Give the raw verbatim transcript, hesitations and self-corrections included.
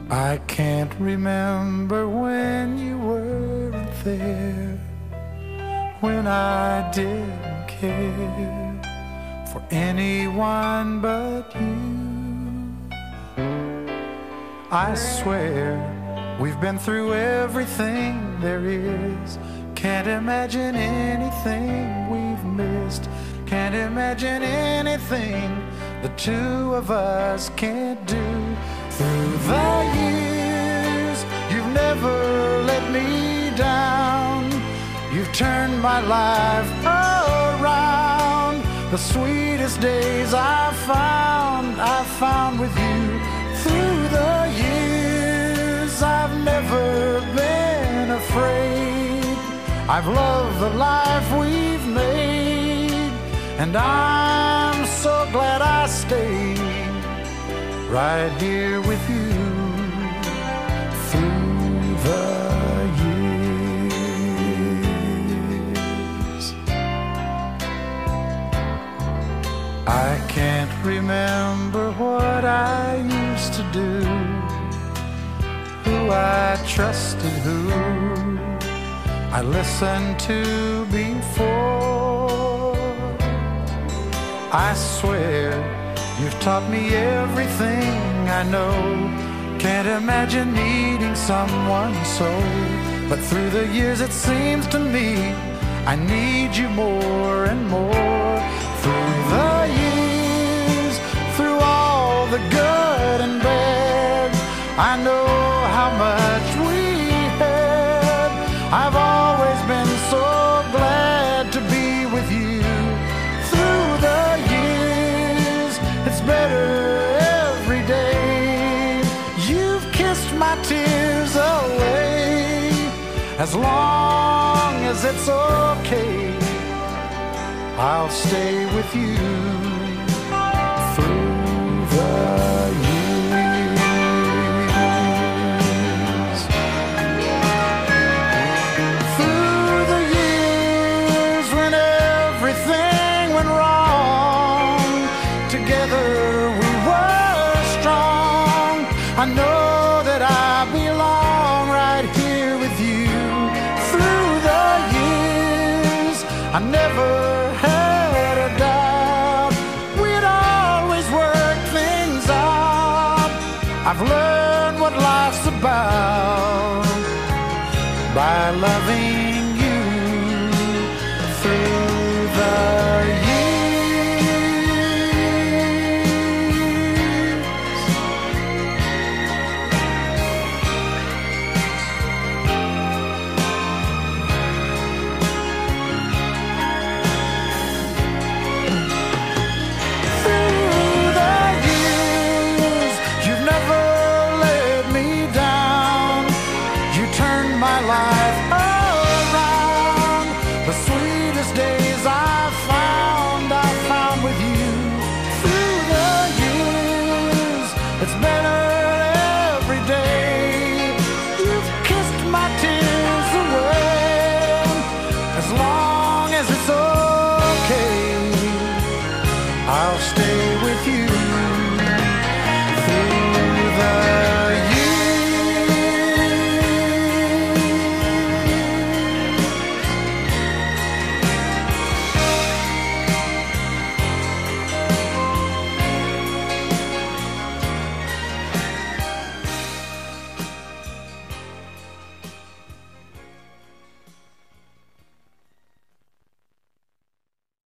I can't remember when you weren't there, when I didn't care for anyone but you. I swear we've been through everything there is. Can't imagine anything we've missed. Can't imagine anything the two of us can't do. Through the years, you've never let me down. You've turned my life around. The sweetest days I've found, I've found with you. Through the years, I've never been afraid. I've loved the life we've made, and I'm so glad I stayed right here with you through the years. I can't remember what I used to do, who I trusted, who I listened to before. I swear you've taught me everything I know. Can't imagine needing someone so, but through the years it seems to me I need you more and more. Through the years, through all the good and bad, I know how much we had. I've always been so glad to be with you. Through the years, it's better every day. You've kissed my tears away. As long as it's okay, I'll stay with you through the years. Through the years when everything went wrong, together we were strong. I know that I belong right here with you. Through the years, I never had a doubt we'd always work things out. I've learned what life's about by loving